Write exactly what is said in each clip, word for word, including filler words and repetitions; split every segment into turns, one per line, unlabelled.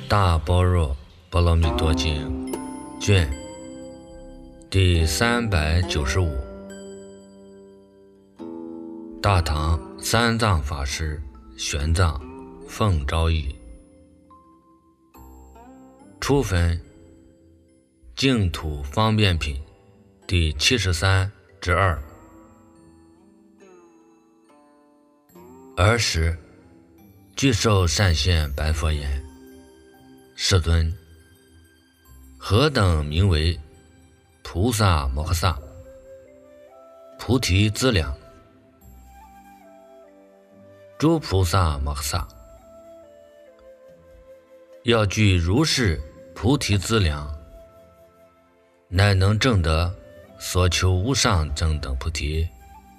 大般若波罗蜜多经卷第三百九十五，大唐三藏法师玄奘奉诏译，初分净土方便品第七十三之二。尔时具受善现白佛言：世尊，何等名为菩萨摩诃萨？菩提资粮。诸菩萨摩诃萨要具如是菩提资粮，乃能证得所求无上正等菩提。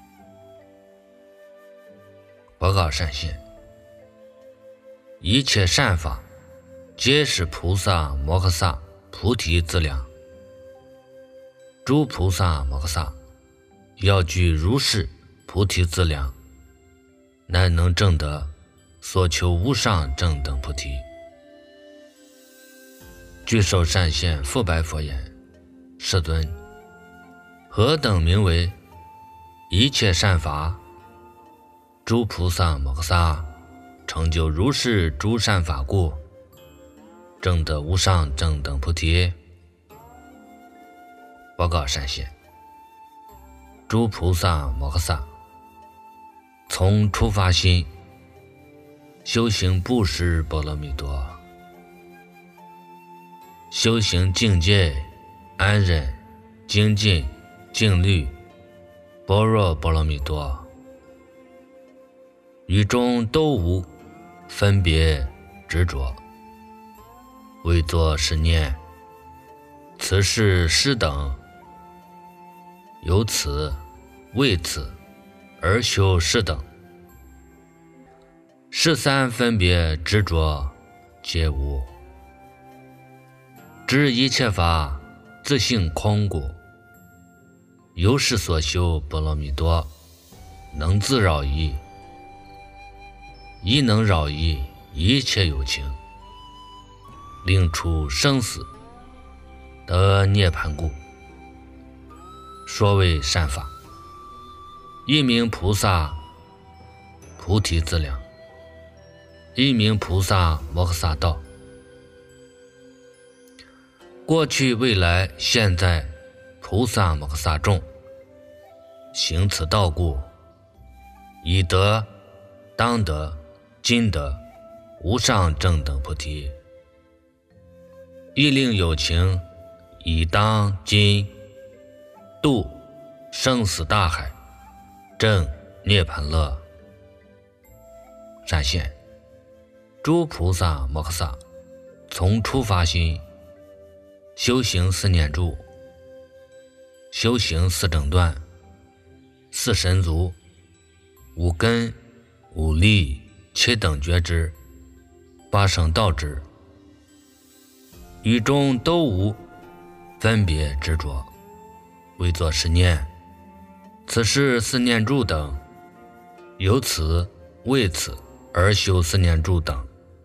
报告善现，一切善法皆是菩萨摩诃萨菩提资粮。诸菩萨摩诃萨要具如是菩提资粮，乃能证得所求无上正等菩提。具受善现复白佛言：世尊，何等名为一切善法？诸菩萨摩诃萨成就如是诸善法故，证得无上正等菩提。报告善现，诸菩萨摩诃萨从初发心修行布施波罗蜜多，修行境界安忍精进静虑般若波罗蜜多，于中都无分别执着，为作是念：此是师等由此为此而修是等。是三分别执着皆无，知一切法自性空故，由是所修波罗蜜多，能自扰夷，亦能扰夷一切有情，令出生死得涅槃故，说为善法。一名菩萨菩提资粮，一名菩萨摩诃萨道。过去未来现在菩萨摩诃萨众，行此道故，已得当得今得无上正等菩提。亦令有情以当今度生死大海，证涅槃乐。善现，诸菩萨摩诃萨从初发心修行四念住，修行四正断，四神足，五根五力七等觉知，八圣道支，于中都无分别执着，为作是念：此是四念住等，由此为此而修四念住等。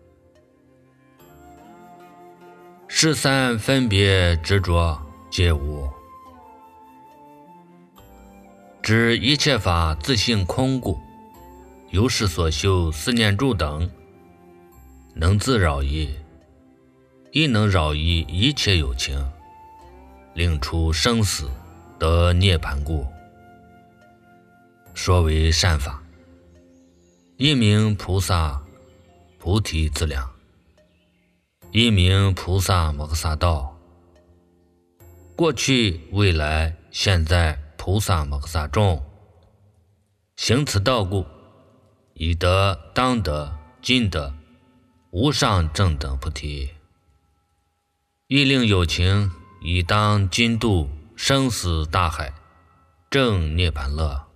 是三分别执着皆无，知一切法自性空故，由是所修四念住等，能自扰夷，亦能扰夷一切有情，令出生死得涅槃故，说为善法。一名菩萨菩提资粮，一名菩萨摩诃萨道。过去未来现在菩萨摩诃萨众，行此道故，已得当得今得无上正等菩提。亦令有情以当今度生死大海，证涅槃乐。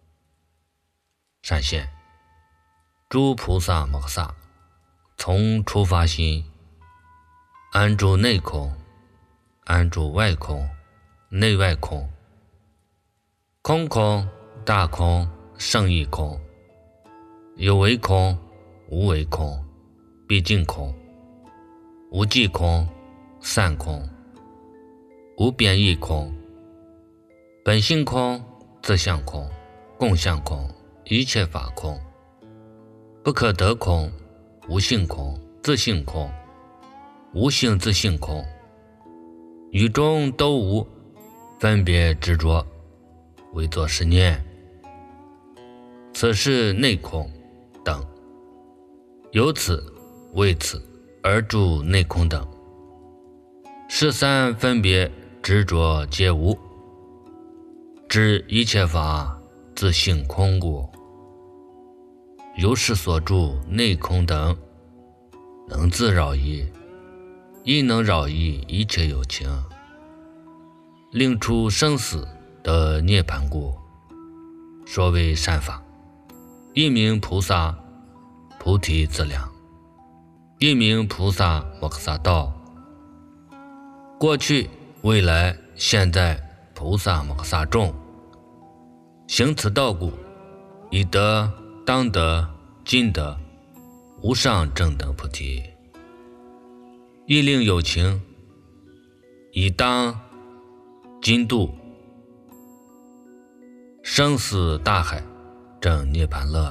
善现，诸菩萨摩诃萨从初发心安住内空，安住外空，内外空，空空大空胜义空，有为空无为空毕竟空， 无际空、散空、无边异空、本性空、自相空、共相空、一切法空、不可得空、无性空、自性空、无性自性空，于中都无分别执着，为作是念。此是内空等，由此为此而住内空等，是三分别执着皆无，知一切法自性空故，由是所住内空等，能自扰夷，亦能扰夷一切有情，令出生死的涅槃故，说为善法。一名菩萨菩提资粮，一名菩萨摩诃萨道。过去、未来、现在菩萨摩诃萨众，行此道故，已得、当得、今得无上正等菩提。亦令有情，已当、今度生死大海正涅槃乐。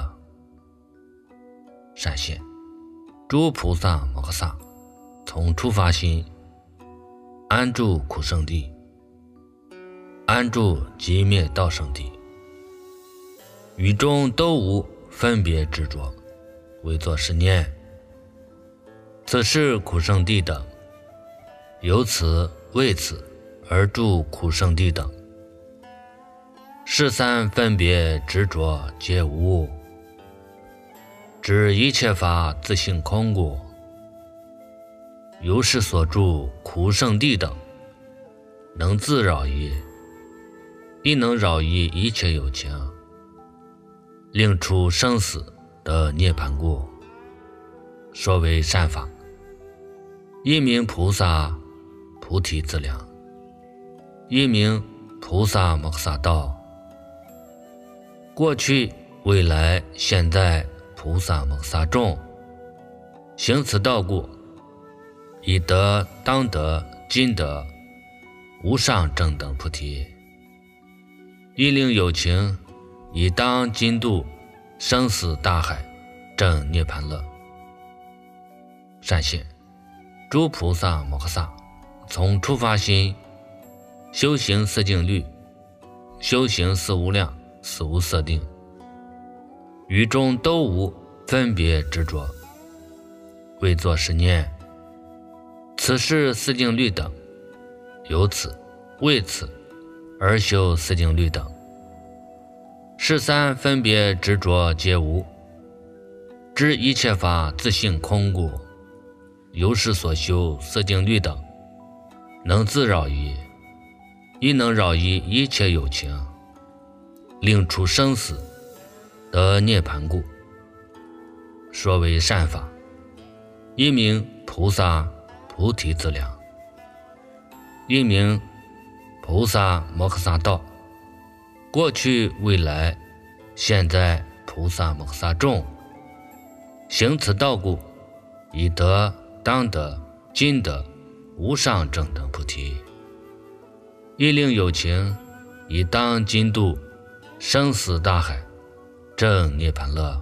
善现诸菩萨摩诃萨从初发心安住苦圣地，安住寂灭道圣地，于中都无分别执着，为作是念。此是苦圣地等，由此为此而住苦圣地等，是三分别执着皆无，知一切法自性空故，由是所住苦圣地等，能自扰夷，亦能扰夷一切有情，令出生死的涅槃故，说为善法。一名菩萨菩提资粮，一名菩萨摩诃萨道。过去、未来、现在菩萨摩诃萨众，行此道故，已得、当得、今得无上正等菩提。亦令有情，已当今度生死大海正涅槃乐。善现诸菩萨摩诃萨从初发心修行四静虑，修行四无量、四无色定，于中都无分别执着，为作是念。此是四静虑等，由此为此而修四静虑等，是三分别执着皆无，知一切法自性空故，由是所修四静虑等，能自扰夷，亦能扰夷一切有情，令出生死得涅槃故，说为善法。一名菩萨菩提资粮，一名菩萨摩诃萨道。过去、未来、现在菩萨摩诃萨众，行此道故，已得、当得、今得无上正等菩提。亦令有情，已当今度生死大海正涅槃乐。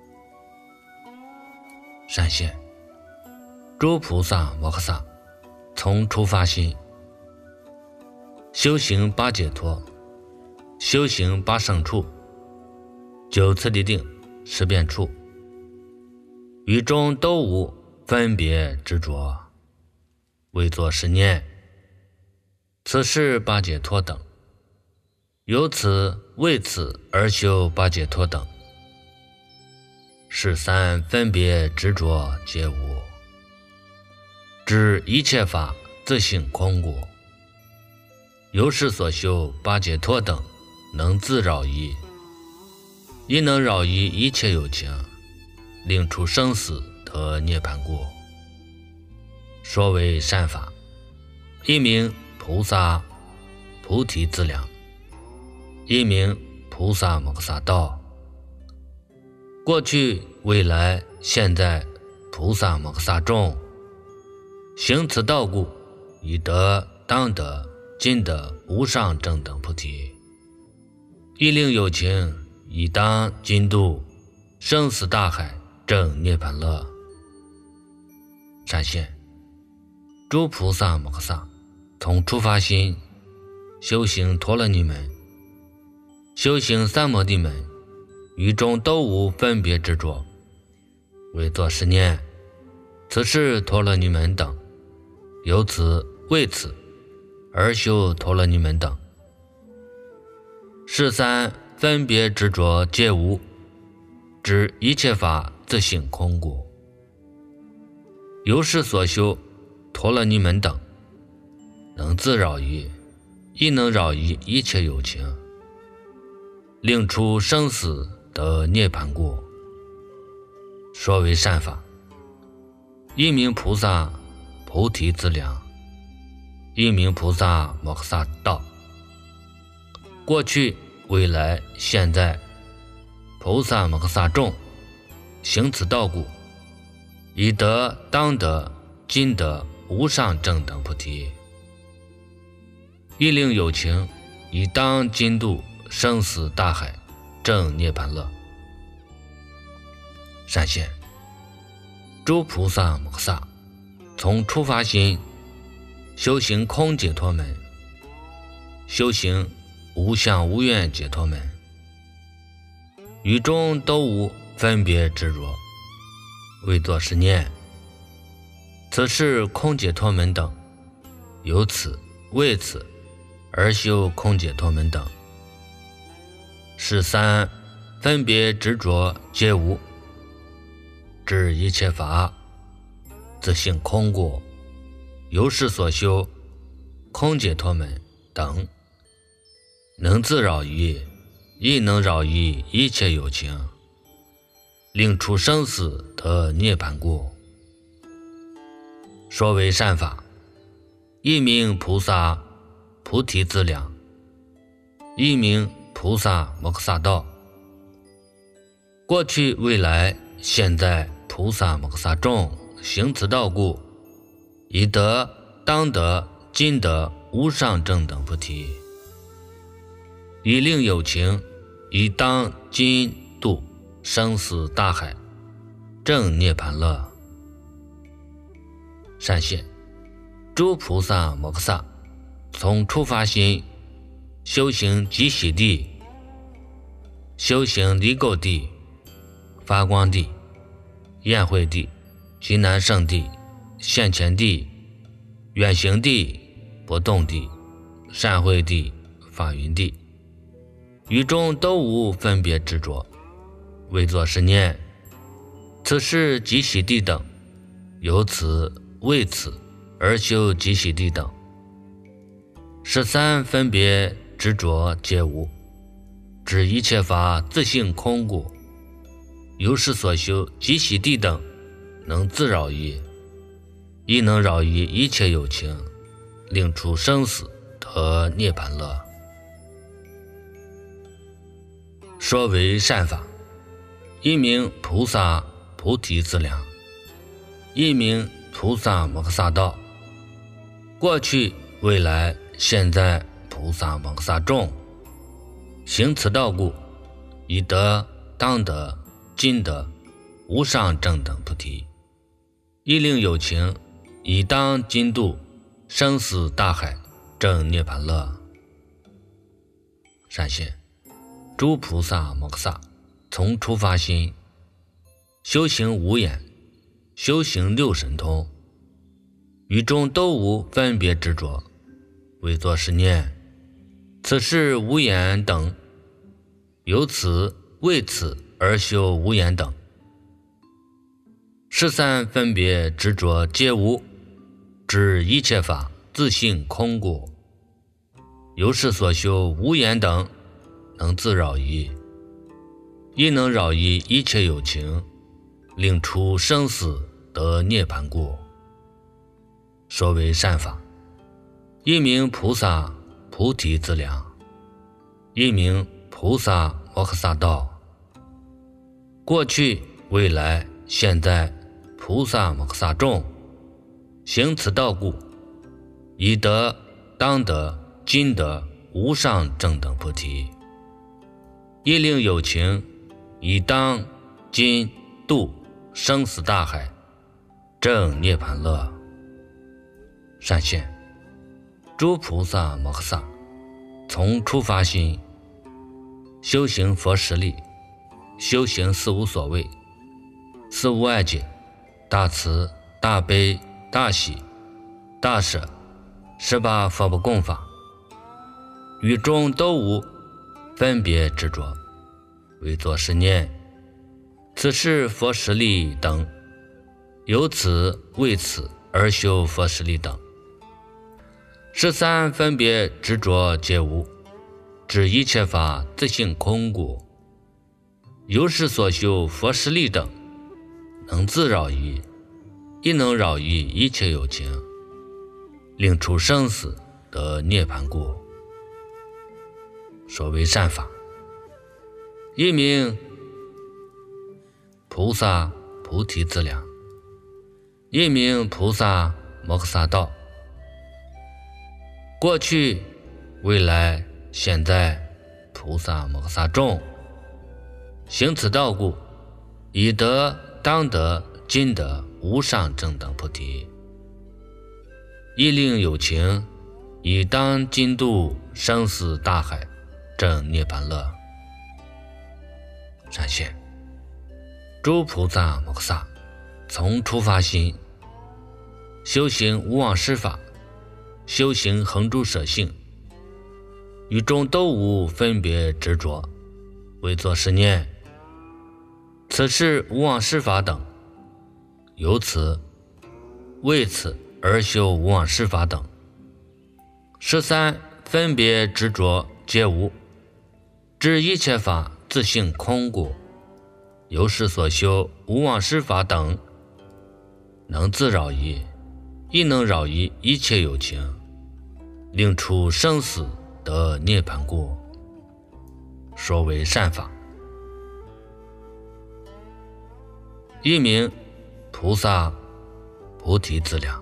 善现诸菩萨摩诃萨从初发心修行八解脱，修行八胜处，九次第定，十遍处，于中都无分别执着，为作是念。此是八解脱等，由此为此而修八解脱等，是三分别执着皆无，知一切法自性空故，由是所修八解脱等，能自扰夷，亦能扰夷一切有情，令出生死得涅槃故，说为善法。一名菩萨菩提资粮，一名菩萨摩诃萨道。过去、未来、现在菩萨摩诃萨众， 行此道故，以得当得尽得无上正等菩提。一令有情，以当尽度生死大海，正涅槃乐。闪现诸菩萨摩诃萨从初发心修行陀罗尼门，修行三摩地门，于中都无分别执着，为作是念：此是陀罗尼门等，由此为此而修陀罗尼门等。是三分别执着皆无，知一切法自性空故。由是所修陀罗尼门等，能自扰于，亦能扰于一切有情，令出生死得涅槃故。说为善法，一名菩萨菩提资粮，一名菩萨摩诃萨道。过去未来现在菩萨摩诃萨众，行此道故，以得当得尽得无上正等菩提。亦令有情，以当尽度生死大海，正涅槃乐。闪现诸菩萨摩诃萨从初发心修行空解脱门，修行无相无愿解脱门，于中都无分别执着，为作是念：此是空解脱门等，由此为此而修空解脱门等。是三分别执着皆无，知一切法自性空故。由是所修空解脱门等，能自扰于，亦能扰于一切有情，令出生死得涅槃故。说为善法，一名菩萨菩提资粮，一名菩萨摩诃萨道。过去未来现在菩萨摩诃萨众，行此道故，以得当得尽得无上正等菩提。以令有情，以当尽度生死大海，正涅槃乐。善现诸菩萨摩诃萨从初发心修行极喜地，修行离垢地、发光地、宴会地、极难胜地、现前地、远行地、不动地、善会地、法云地，于中都无分别执着，为作是念：此是极喜地等，由此为此而修极喜地等。是三分别执着皆无，知一切法自性空故。由是所修极喜地等，能自扰于，亦能扰于一切有情，令出生死得涅槃乐。说为善法，一名菩萨菩提资粮，一名菩萨摩诃萨道。过去未来现在菩萨摩诃萨众，行此道故，以得当得尽得无上正等菩提。亦令有情，以当尽度生死大海，正涅槃乐。闪现诸菩萨摩诃萨从初发心修行无眼，修行六神通，于中都无分别执着，为作是念：此是无眼等，由此为此而修无眼等。是三分别执着皆无，知一切法自性空故。由是所修无眼等，能自扰于，亦能扰于一切有情，令出生死得涅槃故。说为善法，一名菩萨菩提资粮，一名菩萨摩诃萨道。过去未来现在菩萨摩诃萨众， 行此道故，以得当得今得无上正等菩提。亦令有情以当今度生死大海，正涅盘乐。善现诸菩萨摩诃萨从初发心修行佛实力，修行四无所谓、四无碍解、大慈、大悲、大喜、大舍十八佛不共法，于中都无分别执着，为作是念：此是佛实力等，由此为此而修佛实力等。十三分别执着皆无，指一切法自性空故，由是所修佛实力等，能自扰于，亦能扰于一切有情，令出生死得涅盘故，所谓善法。一名菩萨菩提资粮，一名菩萨摩诃萨道。过去、未来、现在，菩萨摩诃萨众，行此道故，以得当得今得无上正等菩提。亦令有情以当今度生死大海，正涅盘乐。善现诸菩萨摩诃萨从初发心修行无妄施法，修行恒诸舍性，于中都无分别执着，为作是念：此是无妄施法等，由此为此而修无妄施法等。十三分别执着皆无，知一切法自性空故，由是所修无妄施法等，能自扰于，亦能扰于一切有情，令出生死得涅盘故，说为善法。一名菩萨菩提资粮，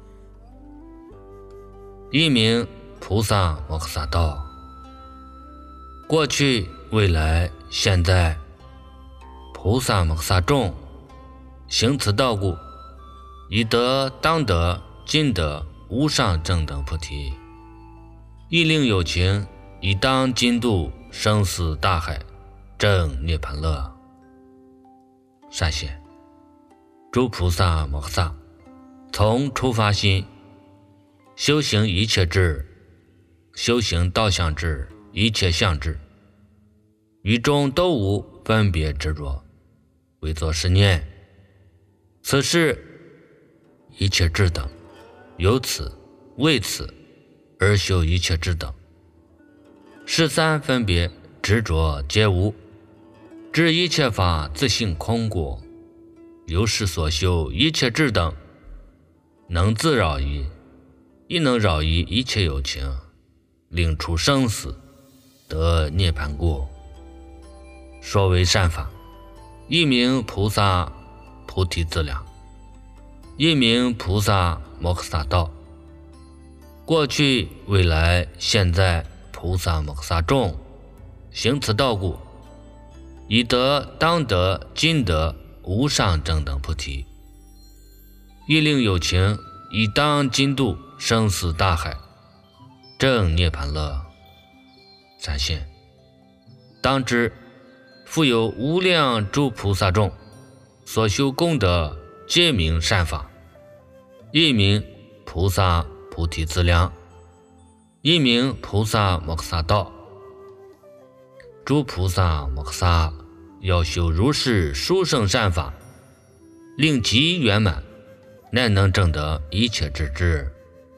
一名菩萨摩诃萨道。过去、未来、现在，菩萨摩诃萨众，行此道故，以得当得今得无上正等菩提。亦令有情以当今度生死大海，正涅盘乐。善现诸菩萨摩诃萨从初发心修行一切智，修行道相智一切相智，于中都无分别执着，为作是念：此是一切智等，由此为此而修一切智等。十三分别执着皆无，知一切法自性空故，由是所修一切智等，能自扰于，亦能扰于一切有情，令出生死得涅盘故，说为善法。一名菩萨菩提资粮，一名菩萨摩诃萨道。过去、未来、现在，菩萨摩诃萨众，行此道故，以得当得今得无上正等菩提。亦令有情以当今度生死大海，正涅盘乐。善现当知复有无量诸菩萨众，所修功德皆名善法。一名菩萨菩提资粮，一名菩萨摩诃萨道。诸菩萨摩诃萨要修如是殊胜善法，令极圆满，乃能证得一切之智。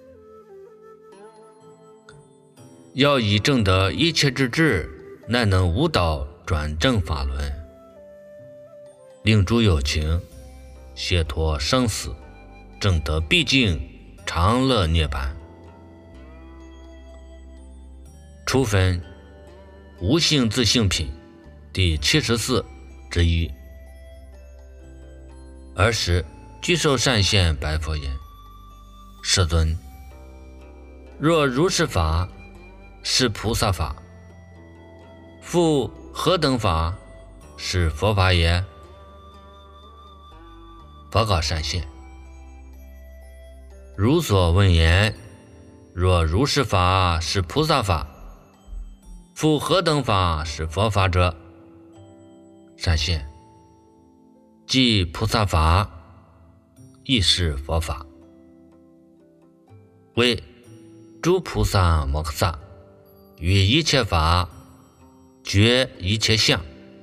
要以证得一切之智，乃能无导转正法轮，令诸有情解脱生死，证得毕竟常乐涅槃。初分无性自性品第七十四之一。儿时具受善现白佛言： 世尊，若如是法是菩萨法，复何等法是佛法也？佛告善现，如所问言，若如是法是菩萨法，复何等法是佛法者？善现，即菩萨法，亦是佛法。为诸菩萨摩诃萨于一切法觉一切相，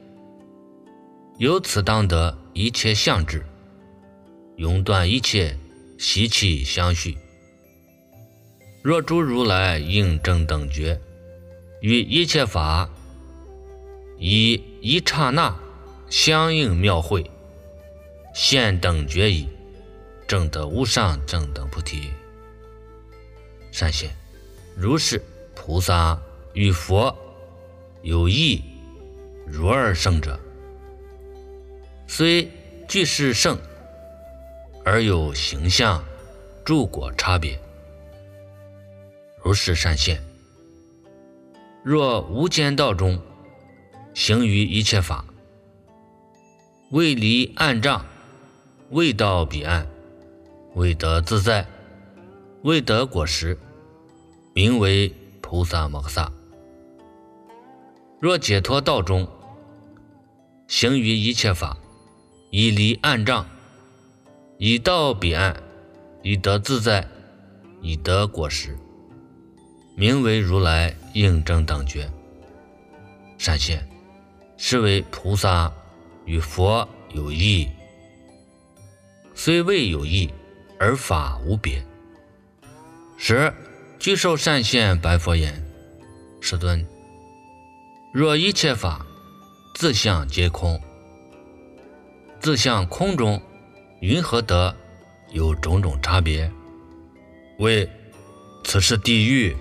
由此当得一切相智，永断一切习气相续。若诸如来应正等觉，于一切法以一刹那相应妙会，现等觉已，证得无上正等菩提。善现，如是菩萨与佛有异如二圣者，虽俱是圣，而有形象诸果差别。如是善现，若无间道中行于一切法，未离岸障，未到彼岸，未得自在，未得果实，名为菩萨摩诃萨。若解脱道中行于一切法，已离岸障，已到彼岸，已得自在，已得果实，名为如来应正等觉。善现，是为菩萨与佛有异，虽未有异，而法无别。十具受善现白佛言：世尊，若一切法自相皆空，自相空中云何得有种种差别？为此是地狱，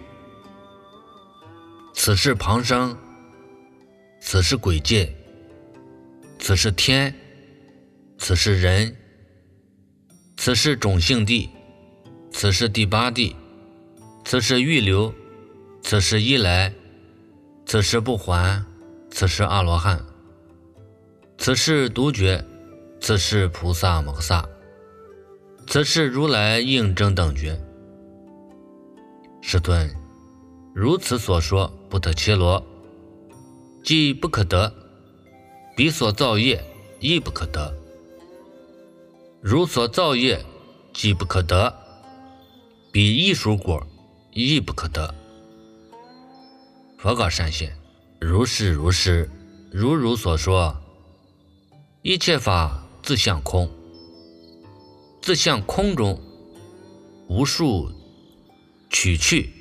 此是旁生，此是鬼界，此是天，此是人，此是种性地，此是第八地，此是预流，此是一来，此是不还，此是阿罗汉，此是独觉，此是菩萨摩诃萨，此是如来应正等觉。世尊，如此所说不得切罗，即不可得，彼所造业亦不可得。如所造业即不可得，彼异熟果亦不可得。佛告善现，如是如是，如如所说，一切法自相空，自相空中无数取去，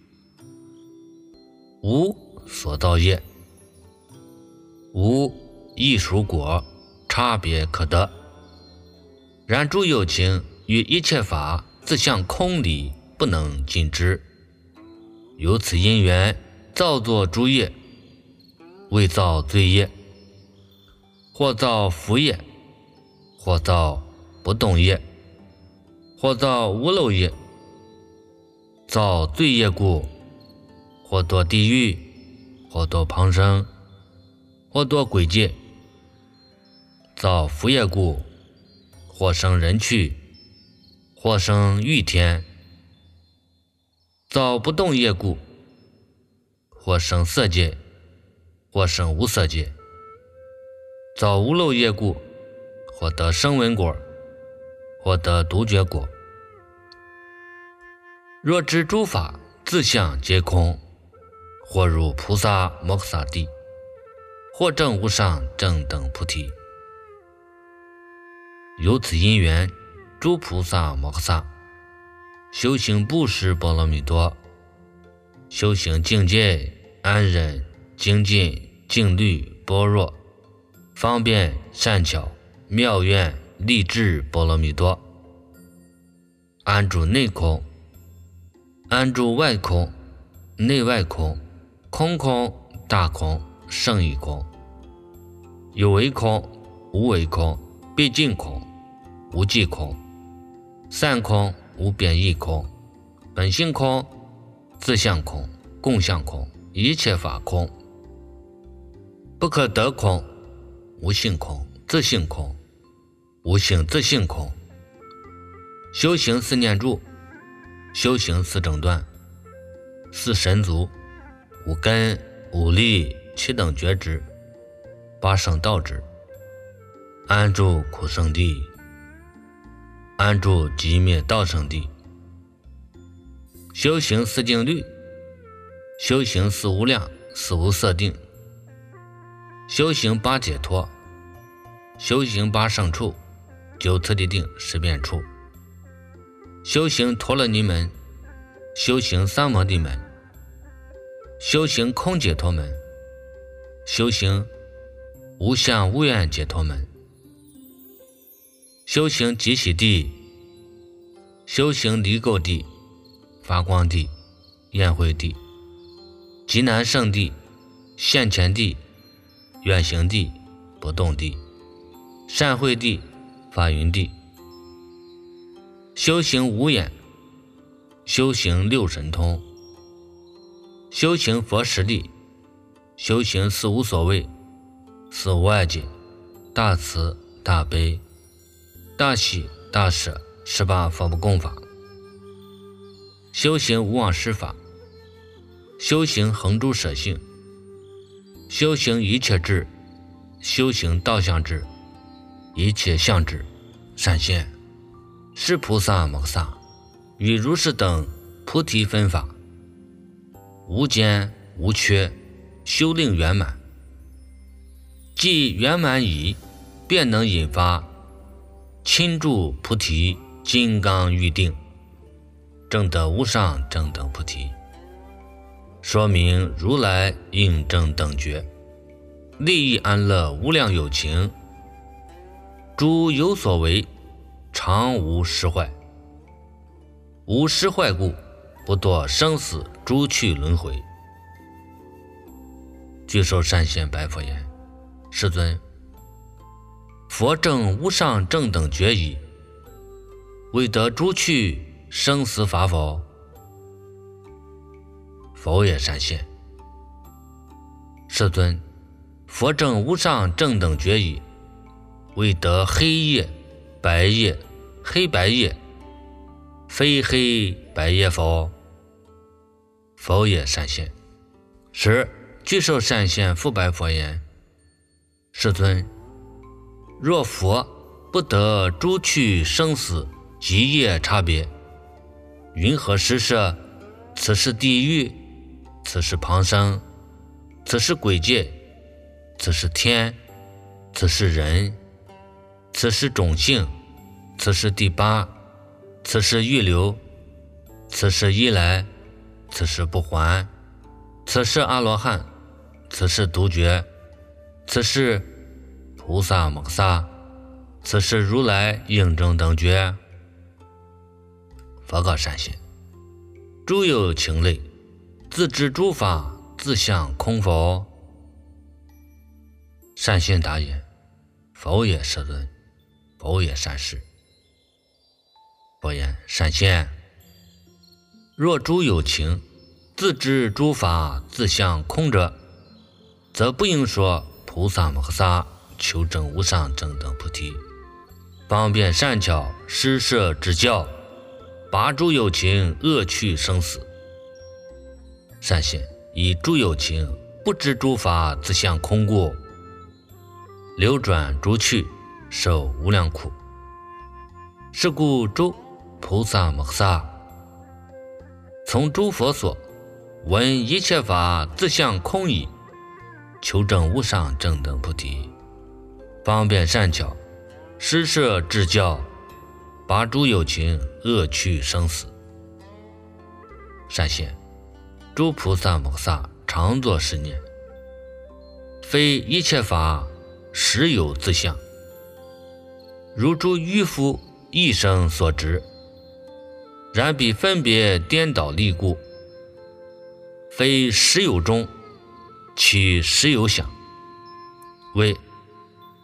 无所造业，无异熟果差别可得。然诸有情与一切法自相空理不能尽知，由此因缘造作诸业，未造罪业，或造福业，或造不动业，或造无漏业。造罪业故，或堕地狱，或堕旁生，或堕鬼界；造福业故，或生人趣，或生欲天；造不动业故，或生色界，或生无色界；造无漏业故，或得声闻果，或得独觉果。若知诸法自相皆空，或入菩萨摩诃萨地，或证无上正等菩提。由此因缘，诸菩萨摩诃萨修行布施波罗蜜多，修行境界安忍精进静虑般若方便善巧妙愿力智波罗蜜多，安住内空，安住外空，内外空，空空大空胜义空，有为空无为空，毕竟空无际空，散空无变异空，本性空，自相空，共相空，一切法空，不可得空，无性空，自性空，无性自性空。修行四念住，修行四正断，四神足，五根五力七等觉知，八圣道智，安住苦圣地，安住寂灭道圣地。修行四静虑，修行四无量四无色定，修行八解脱，修行八圣处，九次第定十变处，修行陀罗尼门，修行三摩地门，修行空解脱门，修行无相无愿解脱门，修行极喜地，修行离垢地，发光地，宴会地，极难胜地，现前地，远行地，不动地，善会地，法云地。修行无眼，修行六神通，修行佛实力，修行四无所谓，四无碍解，大慈大悲大喜大舍十八佛不共法，修行无忘失法，修行恒诸舍性，修行一切智，修行道相智，一切相智。善现是菩萨摩诃萨与如是等菩提分法，无间无缺，修令圆满，既圆满已，便能引发亲住菩提金刚预定，证得无上正等菩提。说明如来应正等觉，利益安乐无量有情，诸有所为，常无失坏，无失坏故，不堕生死诸趣轮回。具受善现白佛言：世尊，佛正无上正等觉矣，未得诸趣生死法否？佛也善现。世尊，佛正无上正等觉矣，未得黑夜白夜黑白夜非黑白夜否？佛也善现。十具受善现复白佛言：世尊，若佛不得诸趣生死极业差别，云何施设？此是地狱，此是旁生，此是鬼界，此是天，此是人，此是种姓，此是第八，此是预流，此是依来，此是不还，此是阿罗汉，此是独觉，此是菩萨摩诃萨，此是如来应正等觉。佛告善现：诸有情类，自知诸法自相空否？善现答言：否也，世尊。否也，善士。佛言：善现，若诸有情自知诸法自相空者，则不应说菩萨摩诃萨求证无上正等菩提，方便善巧施设指教，拔诸有情恶趣生死。善现，以诸有情不知诸法自相空故，流转诸趣，受无量苦。是故诸菩萨摩诃萨从诸佛所闻一切法自相空矣，求证无上正等菩提，方便善巧施设指教，拔诸有情恶趣生死。善现，诸菩萨摩诃萨常作是念：非一切法实有自相，如诸愚夫一生所执，然彼分别颠倒立故，非实有中，其实有想，为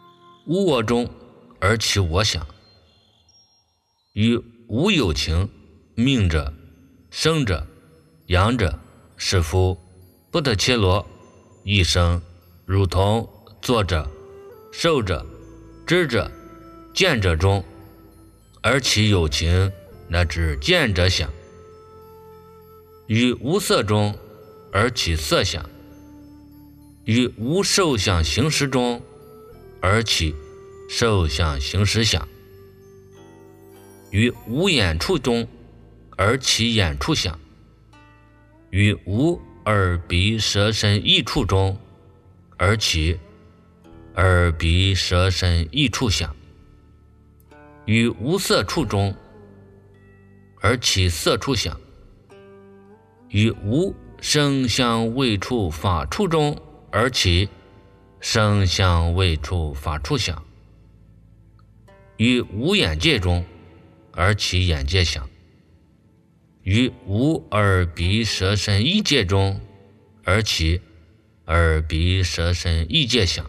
无我中而其我想，与无有情命者、生者、阳者、是夫、不得切罗、一生、如同、作者、受者、知者、见者中，而其有情，乃至见者想；于无色中，而起色想；于无受想行识中，而起受想行识想；于无眼处中，而起眼处想；于无耳鼻舌身意处中，而起耳鼻舌身意处想；于无色处中，而起色处想；于无声香味触法处中，而起声香味触法处想；于无眼界中，而起眼界想；于无耳鼻舌身意界中，而起耳鼻舌身意界想；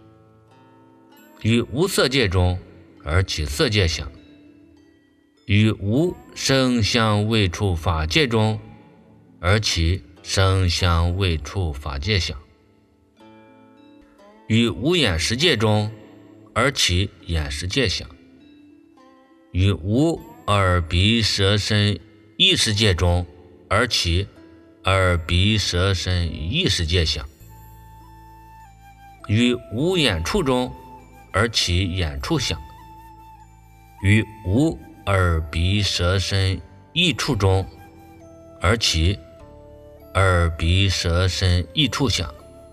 于无色界中，而起色界想；于无声香味触法界中，而起声香味触法界想；于无眼识界中，而起眼识界想；于无耳鼻舌身意识界中，而起耳鼻舌身意识界想；于无眼处中，而起眼处想；于无耳鼻舌身意处中，而起耳鼻舌身意处想；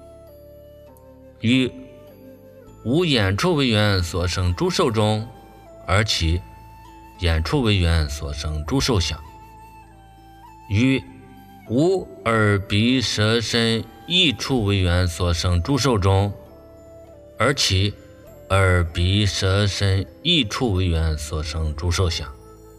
于无眼处为缘所生诸受中，而起眼处为缘所生诸受想；于无耳鼻舌身意处为缘所生诸受中，而起耳鼻舌身意处为缘所生诸受想；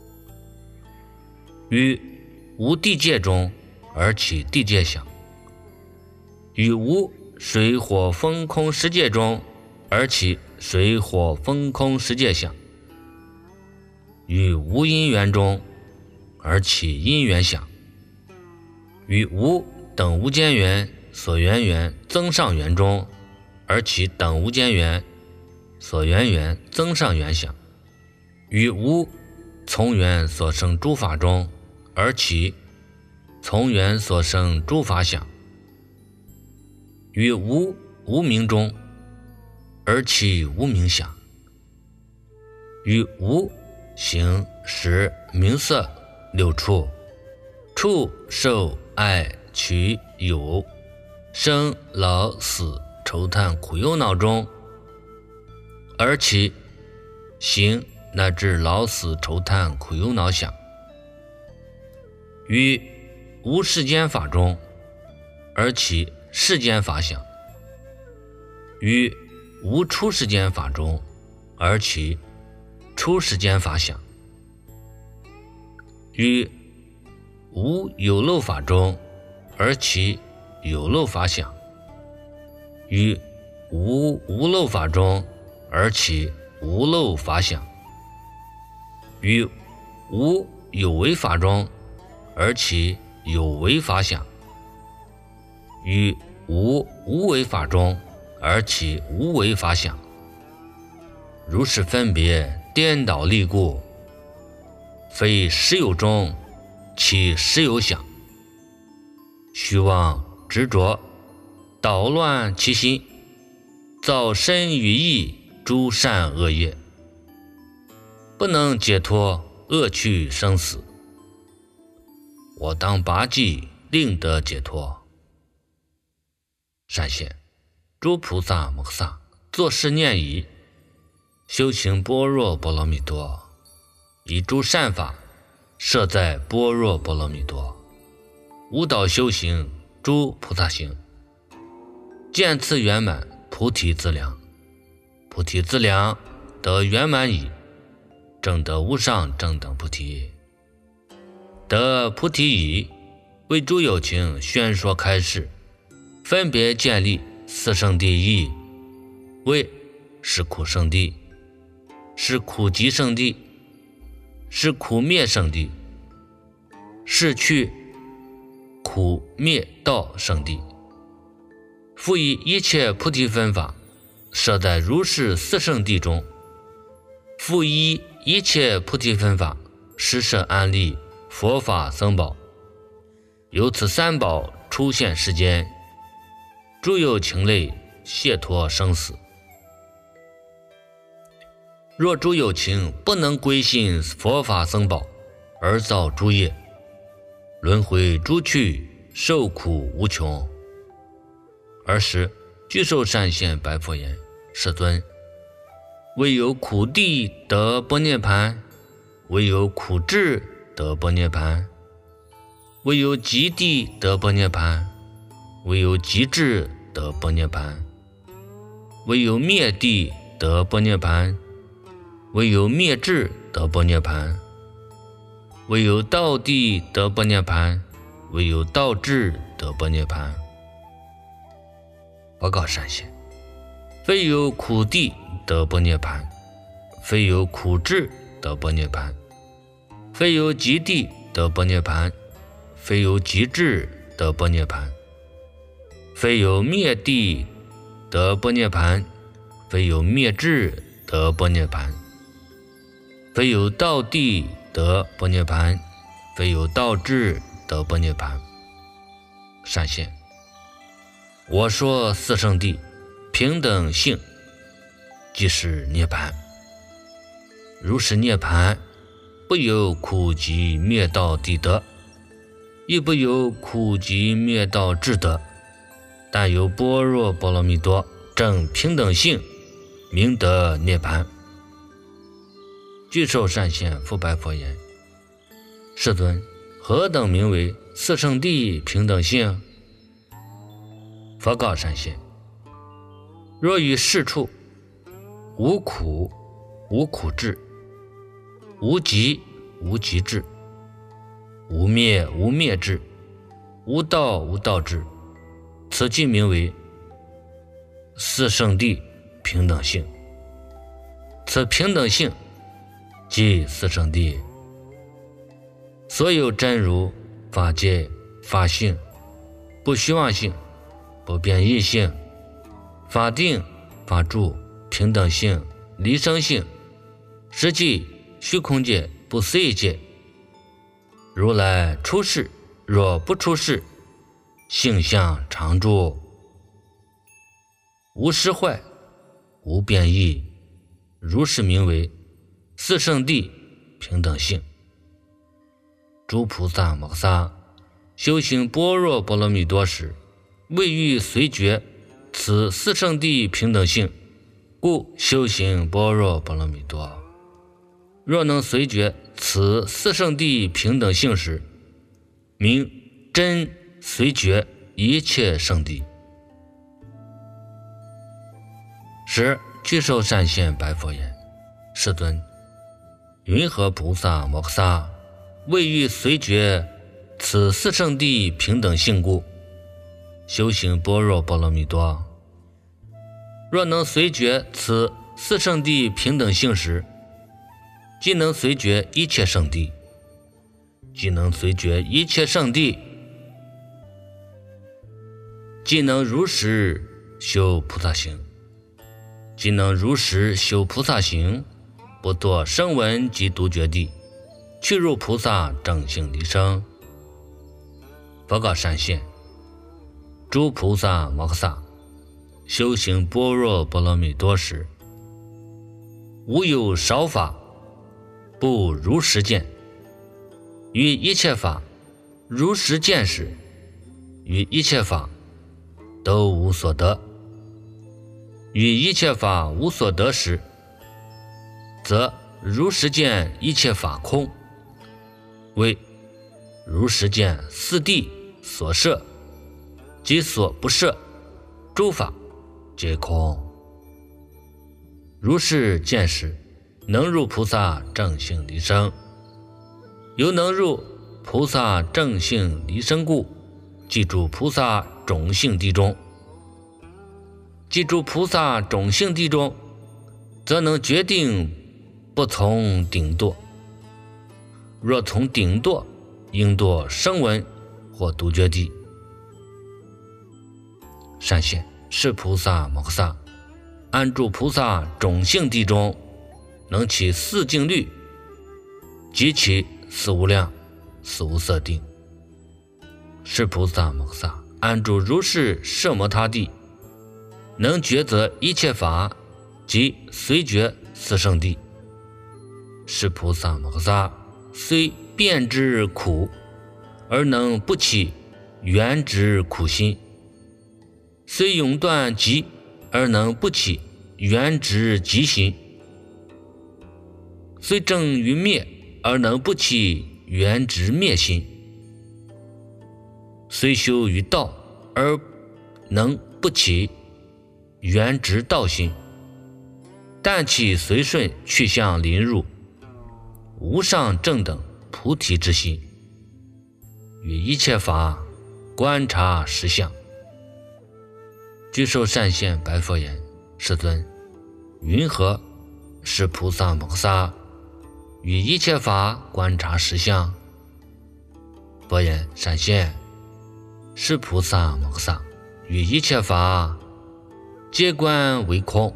于无地界中，而起地界想；于无水火风空世界中，而起水火风空世界想；于无因缘中，而起因缘想；于无等无间缘所缘缘增上缘中，而起等无间缘所缘缘增上缘想；于无从缘所生诸法中，而起从缘所生诸法想；于无无明中，而起无明想；于无形识名色六处触受爱取有生老死愁叹苦忧恼中，而起行乃至老死愁叹苦忧恼想；于无世间法中，而起世间法想；于无出世间法中，而起出世间法想；于无有漏法中，而起有漏法想；于无无漏法中，而起无漏法想；于无有为法中，而起有为法想；于无无为法中，而起无为法想。如是分别颠倒立故，非实有中，其实有想。虚妄执着，捣乱其心，造身语意诸善恶业，不能解脱恶趣生死。我当拔济，令得解脱。善现，诸菩萨摩诃萨作是念已，修行般若波罗蜜多，以诸善法摄在般若波罗蜜多，无导修行诸菩萨行，见次圆满菩提资粮。菩提资粮得圆满已，证得无上正等菩提。得菩提已，为诸有情宣说开示，分别建立四圣谛义，为是苦圣谛，是苦集圣谛，是苦灭圣谛， 是去苦灭道圣地，复以一切菩提分法设在如是四圣地中，复以一切菩提分法施设安立佛法僧宝，由此三宝出现世间，诸有情类解脱生死。若诸有情不能归信佛法僧宝，而造诸业，轮回诸趣，受苦无穷。尔时具寿善现白佛言：世尊，唯有苦地得般涅盘，唯有苦智得般涅盘，唯有极地得般涅盘，唯有极智得般涅盘，唯有灭地得般涅盘，唯有灭智得般涅盘，唯有道地得般涅盘，唯有道智得般涅盘。报告善现，非有苦地得般涅盘，非有苦智得般涅盘，非有极地得般涅盘，非有极智得般涅盘，非有灭地得般涅盘，非有灭智得般涅盘，非有道地得般涅盘，非有道智得般涅盘。善现，我说四圣谛平等性，即是涅槃。如是涅槃，不有苦集灭道地德，亦不有苦集灭道智德，但有般若波罗蜜多正平等性，名得涅槃。具寿善现复白佛言：世尊，何等名为四圣谛平等性？佛告善现：若于是处，无苦无苦智，无极无极智，无灭无灭智，无道无道智，此即名为四圣谛平等性。此平等性即四圣谛。所有真如法界法性，不虚妄性，不变异性，法定法住平等性离生性，实际虚空界不思议界。如来出世若不出世，性相常住，无失坏无变异，如是名为四圣谛平等性。诸菩萨摩诃萨修行般若波罗蜜多时，未欲随觉此四圣谛平等性，故修行般若波罗蜜多。若能随觉此四圣谛平等性时，名真随觉一切圣谛。时具寿善现白佛言：世尊，云何菩萨摩诃萨未欲随觉此四圣谛平等性故，修行般若波罗蜜多。若能随觉此四圣谛平等性时，即能随觉一切圣谛，即能随觉一切圣谛，即能如实修菩萨行，即能如实修菩萨行，不堕声闻及独觉地，去入菩萨正性离生。佛告善现：诸菩萨摩诃萨修行般若波罗蜜多时，无有少法不如实见，于一切法如实见时，于一切法都无所得，于一切法无所得时，则如实见一切法空，为如实见四谛所摄及所不摄诸法皆空。如是见时，能入菩萨正性离生。由能入菩萨正性离生故，记住菩萨种性地中。记住菩萨种性地中，则能决定不从顶堕。若从顶堕， 应堕声闻或独觉地。善现，是菩萨摩诃萨安住菩萨种性地中，能起四净律，即起四无量、四无色定。是菩萨摩诃萨安住如是摄摩他地，能抉择一切法，即随觉四圣地。是菩萨摩诃萨虽遍知苦，而能不起缘知苦心；虽永断集，而能不起缘知集心；虽证于灭，而能不起缘知灭心；虽修于道，而能不起缘知道心。但起随顺去向临入无上正等菩提之心，于一切法观察实相。具受善现白佛言：世尊，云何是菩萨摩诃萨于一切法观察实相？佛言：善现，是菩萨摩诃萨于一切法皆观为空。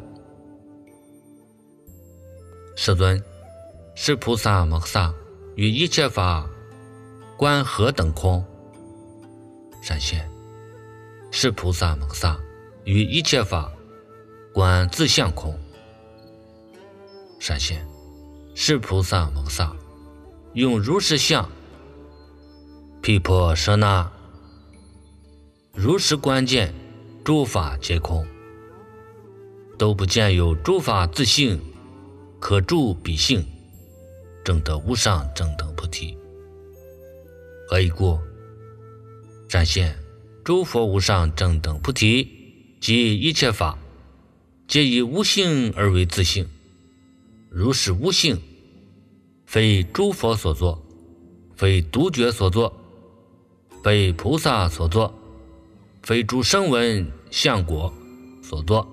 世尊，是菩萨摩诃萨于一切法观何等空？善现，是菩萨摩诃萨于一切法观自相空。善现，是菩萨摩诃萨用如是相毗婆舍那，如实观见诸法皆空，都不见有诸法自性可住彼性，证得无上正等菩提。何以故？善现，诸佛无上正等菩提即一切法，皆以无性而为自性。如是无性，非诸佛所作，非独觉所作，非菩萨所作，非诸声闻相果所作。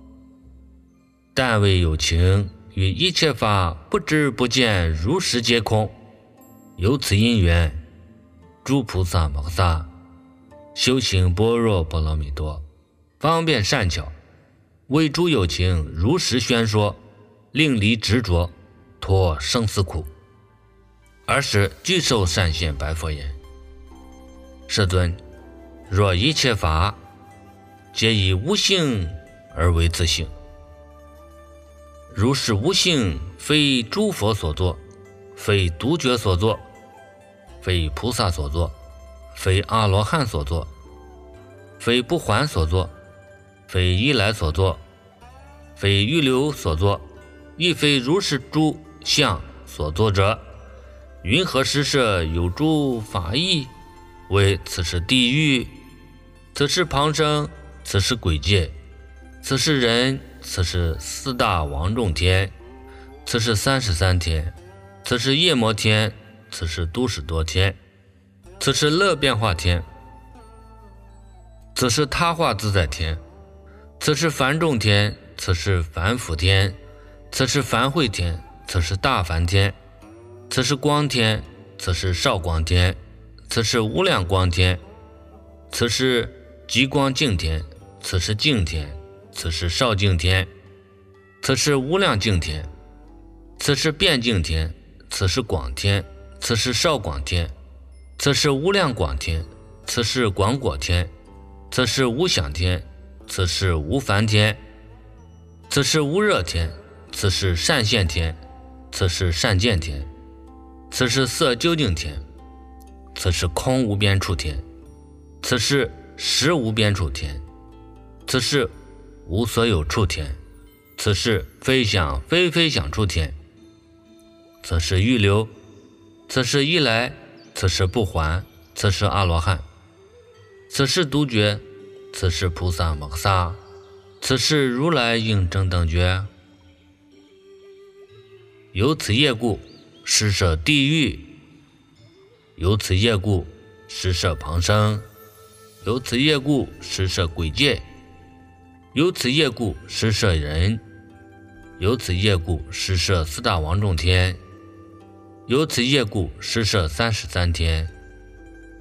但为有情与一切法不知不见，如实皆空。由此因缘，诸菩萨摩诃萨修行般若波罗蜜多，方便善巧，为诸有情如实宣说，令离执着，脱生死苦。尔时具受善现白佛言：世尊，若一切法皆以无性而为自性，如是无性，非诸佛所作，非独觉所作，非菩萨所作，非阿罗汉所作，非不还所作，非依来所作，非预流所作，亦非如是诸相所作者，云何施设有诸法义？为此是地狱，此是旁生，此是鬼界，此是人，此是四大王众天，此是三十三天，此是夜摩天，此是都史多天，此是乐变化天，此是他化自在天，此是梵众天，此是梵辅天，此是梵会天，此是大梵天，此是光天，此是少光天，此是无量光天，此是极光净天，此是净天，此是少净天，此是无量净天，此是遍净天，此是广天，此是少广天，此是无量广天，此是广果天，此是无想天，此是无烦天，此是无热天，此是善现天，此是善见天，此是色究竟天，此是空无边处天，此是实无边处天，此是无所有处天，此是非想非非想处天，此是预流，此是依来，此是不还，此是阿罗汉，此是独觉，此是菩萨摩诃萨，此是如来应正等觉。由此业故，施设地狱；由此业故，施设旁生；由此业故，施设鬼界；由此业故，施设人；由此业故，施设四大王众天；由此业故，施设三十三天；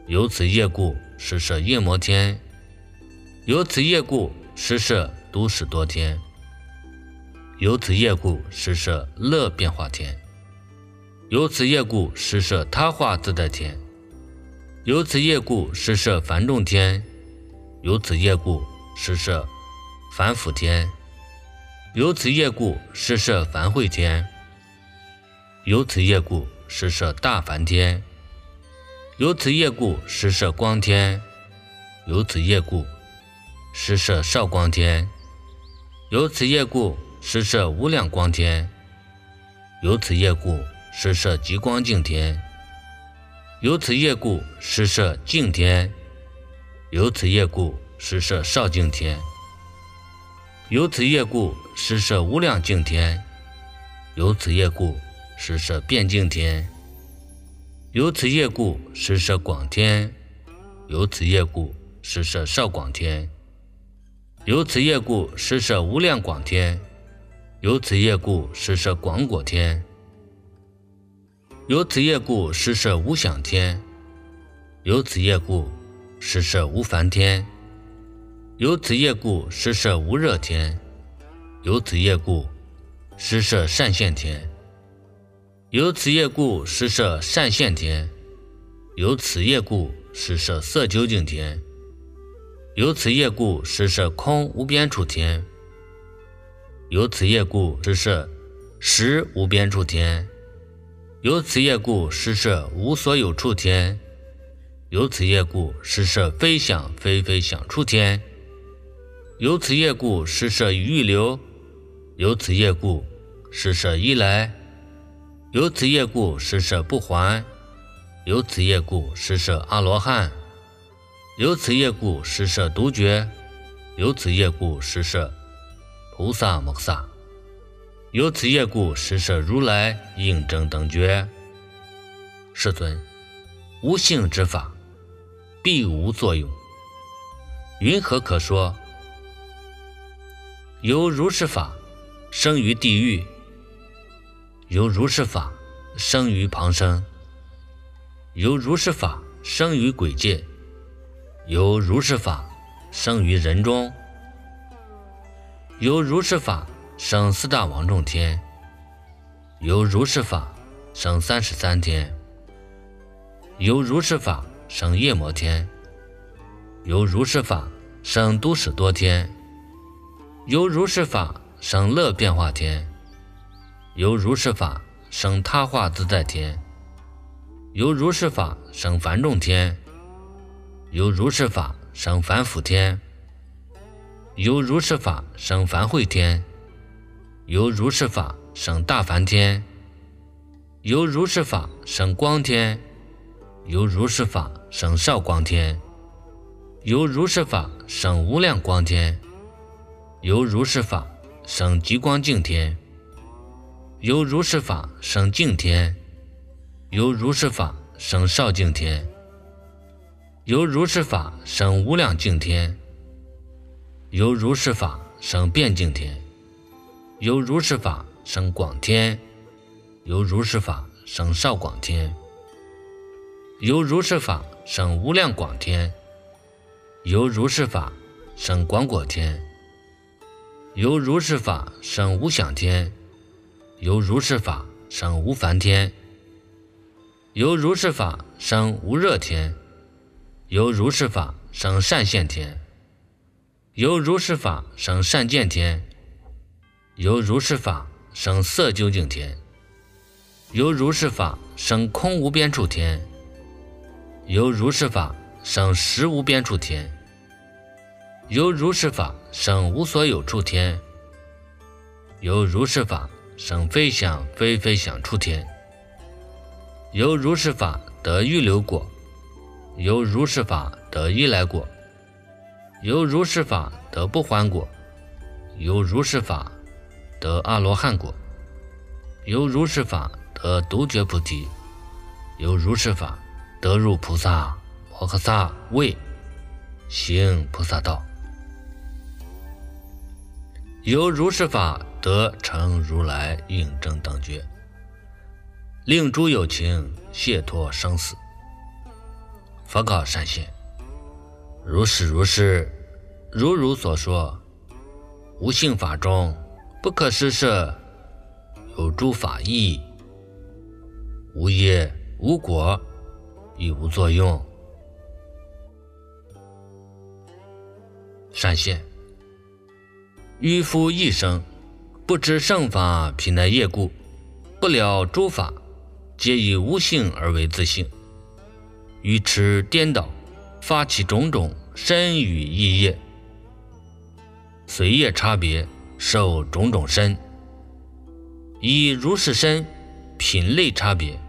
由此业故，施设夜摩天；由此业故，施设都市多天；由此业故，施设乐变化天；由此业故，施设他化自在天；由此业故，施设繁众天；由此业故，施设凡辅天；由此业故，施设凡会天；由此业故，施设大梵天；由此业故，施设光天；由此业故，施设少光天；由此业故，施设无量光天；由此业故，施设极光净天；由此业故，施设净天；由此业故，施设少净天；由此业故，施设无量净天；由此业故，施设遍净天；由此业故，施设广天；由此业故，施设少广天；由此业故，施设无量广天；由此业故，施设广果天；由此业故，施设无想天；由此业故，施设无烦天；由此业故，施设无热天；由此业故，施设善现天；由此业故，施设善现天；由此业故，施设色究竟天；由此业故，施设空无边处天；由此业故，施设实无边处天；由此业故，施设无所有处天；由此业故，施设非想非非想处天；由此业故，施设预流；由此业故，施设依来；由此业故，施设不还；由此业故，施设阿罗汉；由此业故，施设独觉；由此业故，施设菩萨摩诃萨；由此业故，施设如来应正等觉。世尊，无性之法，必无作用，云何可说？由如是法生于地狱，由如是法生于旁生，由如是法生于鬼界，由如是法生于人中，由如是法生四大王众天，由如是法生三十三天，由如是法生夜摩天，由如是法生都市多天，由如是法生乐变化天，由如是法生他化自在天，由如是法生繁众天，由如是法生凡辅天，由如是法生凡会天，由如是法生大梵天，由如是法生光天，由如是法生少光天，由如是法生无量光天，由如是法生极光净天，由如是法生净天，由如是法生少净天，由如是法生无量净天，由如是法生遍净天，由如是法生广天，由如是法生少广天，由如是法生无量广天，由如是法生广果天，由如是法生无想天，由如是法生无烦天，由如是法生无热天，由如是法生善现天，由如是法生善见天，由如是法生色究竟天，由如是法生空无边处天，由如是法生实无边处天，由如是法生无所有处天，由如是法生非想非非想处天，由如是法得预流果，由如是法得依来果，由如是法得不还果，由如是法得阿罗汉果，由如是法得独觉菩提，由如是法得入菩萨摩诃萨位，行菩萨道，由如是法得成如来应正等觉，令诸有情解脱生死。 佛告善现：如是如是，如如所说，无性法中不可施设，有诸法义，无业无果，亦无作用。善现：愚夫一生，不知圣法毗那业故，不了诸法，皆以无性而为自性，愚痴颠倒，发起种种身语意业，随业差别，受种种身，以如是身品类差别，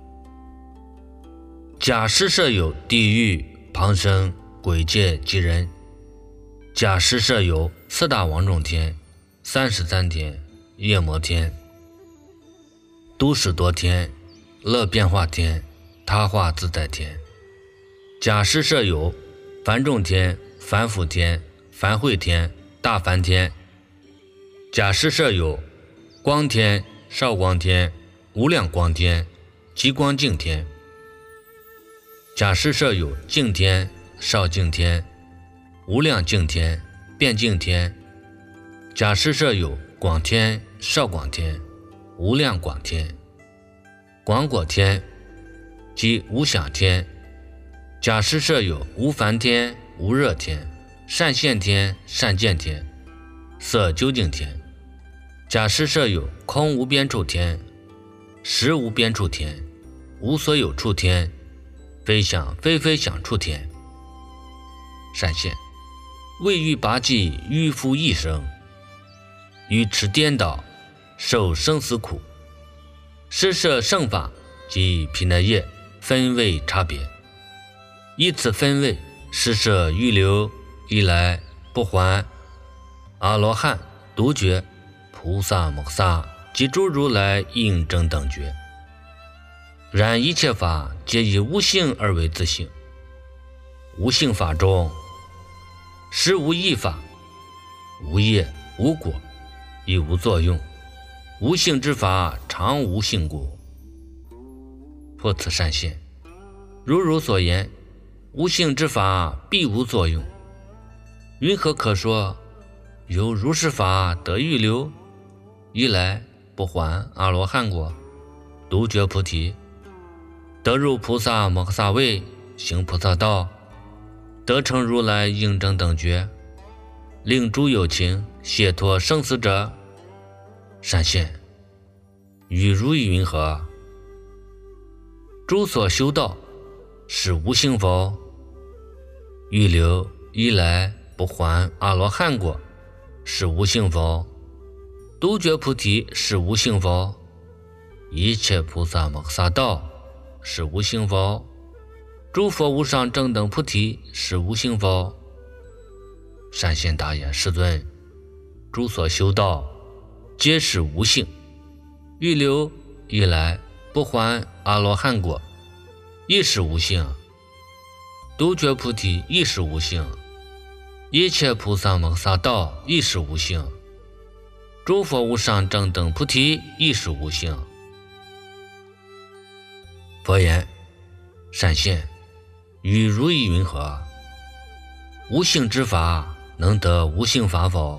假施设有地狱、旁生、鬼界及人，假施设有四大王种天、三十三天、夜摩天、都史多天、乐变化天、他化自在天，假施设有梵众天、梵辅天、梵会天、大梵天，假施设有光天、少光天、无量光天、极光净天，假施设有净天、少净天、无量净天、变净天，假施设有广天、少广天、无量广天、广果天及无想天，假施设有无烦天、无热天、善现天、善见天、色究竟天，假施设有空无边处天、实无边处天、无所有处天、非想非非想处天。善现：为欲拔济愚夫一生，愚痴颠倒，受生死苦，施设圣法及毗那业分位差别，依此分位施设预流、一来、不还、阿罗汉、独觉、菩萨摩诃萨及诸如来应正等觉。然一切法皆以无性而为自性，无性法中实无一法，无业无果，亦无作用。无性之法常无性故。破此善现：如如所言，无性之法必无作用。云何可说有如是法得预流、一来、不还、阿罗汉果、独觉菩提，得入菩萨摩诃萨位，行菩萨道，得成如来应正等觉，令诸有情解脱生死者？善现：与如意云何？诸所修道是无性否？预流、一来、不还、阿罗汉果是无性否？独觉菩提是无性否？一切菩萨摩诃萨道是无性否？诸佛无上正等菩提是无性否？善现答言：世尊，诸所修道皆是无性。预流、一来、不还、阿罗汉果亦是无性，独觉菩提亦是无性，一切菩萨摩诃萨道亦是无性，诸佛无上正等菩提亦是无性。佛言：善现，与如意云何？无性之法能得无性法否？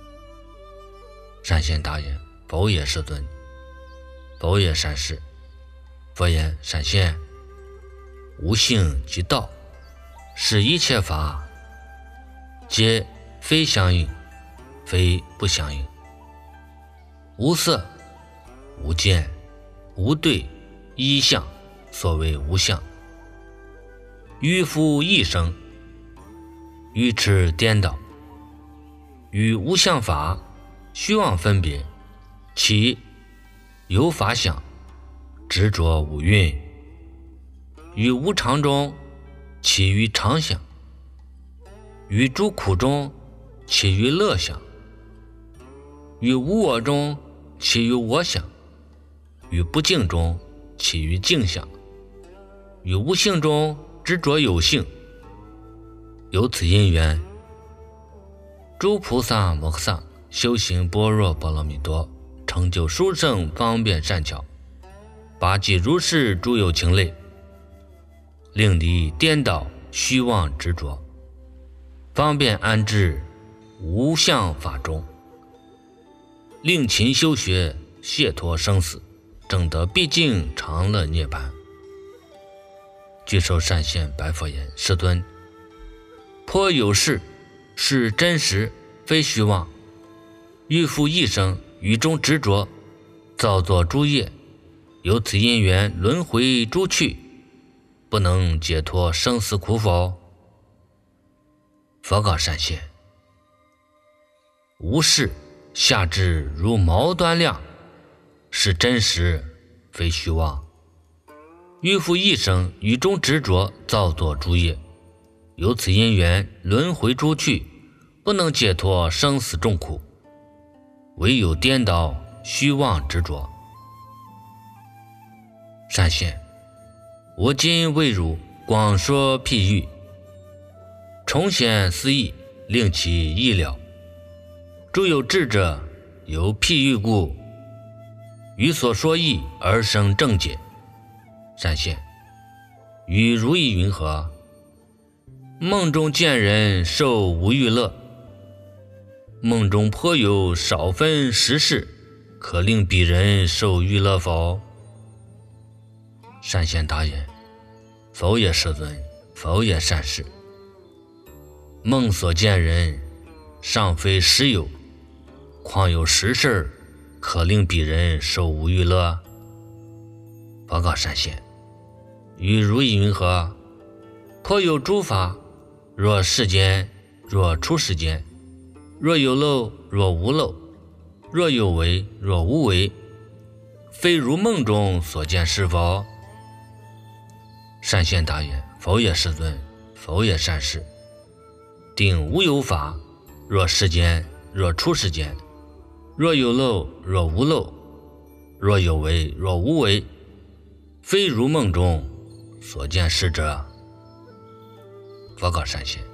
善现答言：否也，世尊。否也，善士。佛言：善现，无性即道，是一切法皆非相应，非不相应，无色、无见、无对、一相，所谓无相。愚夫一生，愚痴颠倒，与无相法虚妄分别，其有法想，执着五蕴，于无常中起于常想，于诸苦中起于乐想，于无我中起于我想，于不净中起于净想，于无性中执着有性。由此因缘，诸菩萨摩诃萨修行般若波罗蜜多，成就殊胜方便善巧，拔济如是诸有情类， 令离颠倒虚妄执着，方便安置无相法中，令勤修学，解脱生死，证得毕竟常乐涅槃。具受善现白佛言：世尊，颇有事，是真实，非虚妄。欲复一生，于中执着，造作诸业，由此因缘轮回诸趣，不能解脱生死苦否？佛告善现：无事，下至如毛端量，是真实，非虚妄。欲复一生，于中执着，造作诸业，由此因缘轮回诸趣，不能解脱生死众苦，唯有颠倒虚妄执着。善现，我今为汝广说譬喻，重显思义，令其意了。诸有智者，由譬喻故，于所说义而生正解。善现，与如意云何？梦中见人受无欲乐，梦中颇有少分实事，可令彼人受欲乐否？善现答言：否也，世尊，否也，善士。梦所见人，尚非实有，况有实事，可令彼人受无欲乐？佛告善现：与如意云何？颇有诸法，若世间，若出世间，若有漏，若无漏，若有为，若无为，非如梦中所见是否？善现答言：否也，世尊，否也，善士。定无有法，若世间，若出世间，若有漏，若无漏，若有为，若无为，非如梦中所见是者。佛告善现：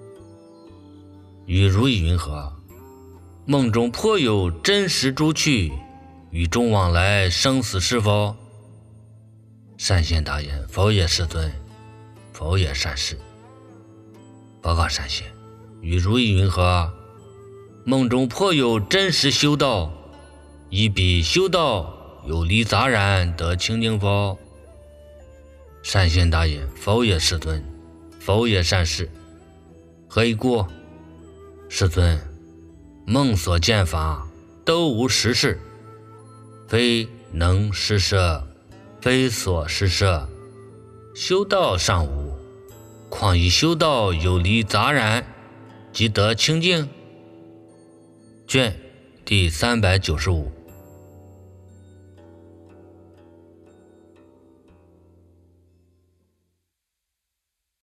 与如意云何？梦中颇有真实诸趣，与中往来生死是否？善现答言：否也，世尊，否也，善士。佛告善现：与如意云何？梦中颇有真实修道，以彼修道有离杂染，得清净否？善现答言：否也，世尊，否也，善士。何以故？世尊，梦所见法都无实事，非能施设，非所施设，修道尚无，况以修道有离杂染，即得清净？卷第三百九十五。